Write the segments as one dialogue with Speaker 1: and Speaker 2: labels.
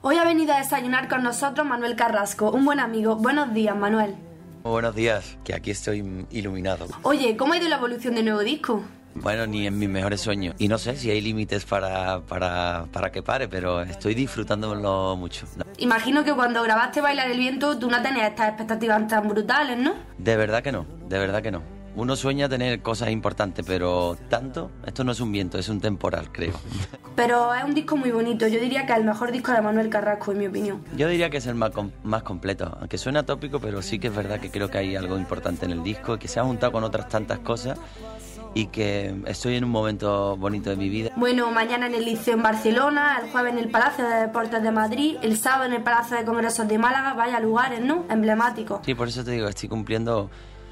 Speaker 1: Hoy ha venido a desayunar con nosotros Manuel Carrasco, un buen amigo. Buenos días, Manuel.
Speaker 2: Buenos días, que aquí estoy iluminado.
Speaker 1: Oye, ¿cómo ha ido la evolución del nuevo disco?
Speaker 2: Bueno, ni en mis mejores sueños. Y no sé si hay límites para que pare, pero estoy disfrutándolo mucho.
Speaker 1: Imagino que cuando grabaste Bailar el Viento tú no tenías estas expectativas tan brutales, ¿no?
Speaker 2: De verdad que no, de verdad que no. Uno sueña tener cosas importantes, pero tanto, esto no es un viento, es un temporal, creo.
Speaker 1: Pero es un disco muy bonito, yo diría que es el mejor disco de Manuel Carrasco, en mi opinión.
Speaker 2: Yo diría que es el más completo, aunque suena tópico, pero sí que es verdad que creo que hay algo importante en el disco, que se ha juntado con otras tantas cosas y que estoy en un momento bonito de mi vida.
Speaker 1: Bueno, mañana en el Liceo en Barcelona, el jueves en el Palacio de Deportes de Madrid, el sábado en el Palacio de Congresos de Málaga, vaya lugares, ¿no? Emblemáticos.
Speaker 2: Sí, por eso te digo, estoy cumpliendo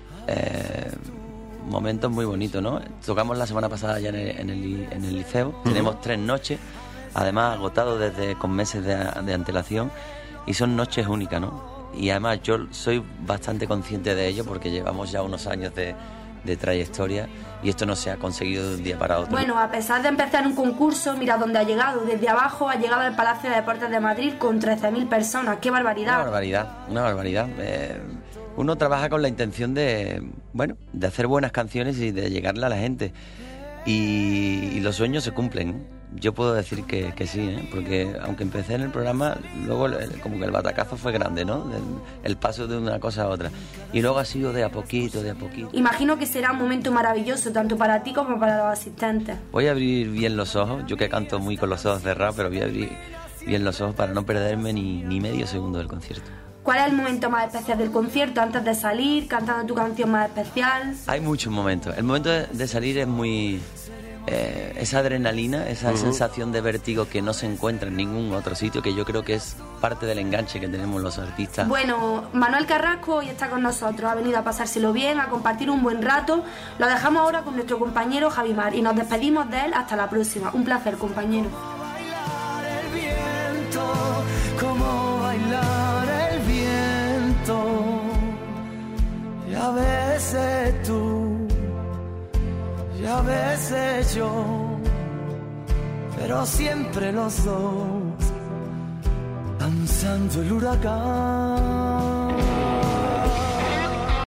Speaker 2: momentos muy bonitos, ¿no? Tocamos la semana pasada ya en el Liceo, tenemos 3 noches, además agotado con meses de antelación, y son noches únicas, ¿no? Y además yo soy bastante consciente de ello porque llevamos ya unos años de trayectoria y esto no se ha conseguido de un día para otro.
Speaker 1: Bueno, a pesar de empezar un concurso, mira dónde ha llegado. Desde abajo ha llegado al Palacio de Deportes de Madrid con 13.000 personas. ¡Qué barbaridad!
Speaker 2: Una barbaridad. Uno trabaja con la intención de hacer buenas canciones y de llegarle a la gente. Y los sueños se cumplen. Yo puedo decir que sí, porque aunque empecé en el programa, luego como que el batacazo fue grande, ¿no? El paso de una cosa a otra. Y luego ha sido de a poquito.
Speaker 1: Imagino que será un momento maravilloso, tanto para ti como para los asistentes.
Speaker 2: Voy a abrir bien los ojos, yo que canto muy con los ojos cerrados, pero voy a abrir bien los ojos para no perderme ni medio segundo del concierto.
Speaker 1: ¿Cuál es el momento más especial del concierto? ¿Antes de salir, cantando tu canción más especial?
Speaker 2: Hay muchos momentos. El momento de salir es muy... esa adrenalina, esa sensación de vértigo que no se encuentra en ningún otro sitio, que yo creo que es parte del enganche que tenemos los artistas.
Speaker 1: Bueno, Manuel Carrasco hoy está con nosotros, ha venido a pasárselo bien, a compartir un buen rato. Lo dejamos ahora con nuestro compañero Javi Mar y nos despedimos de él hasta la próxima. Un placer, compañero.
Speaker 3: Bailar el viento, como bailar el viento, y a veces tú y a veces yo, pero siempre los dos, danzando el huracán.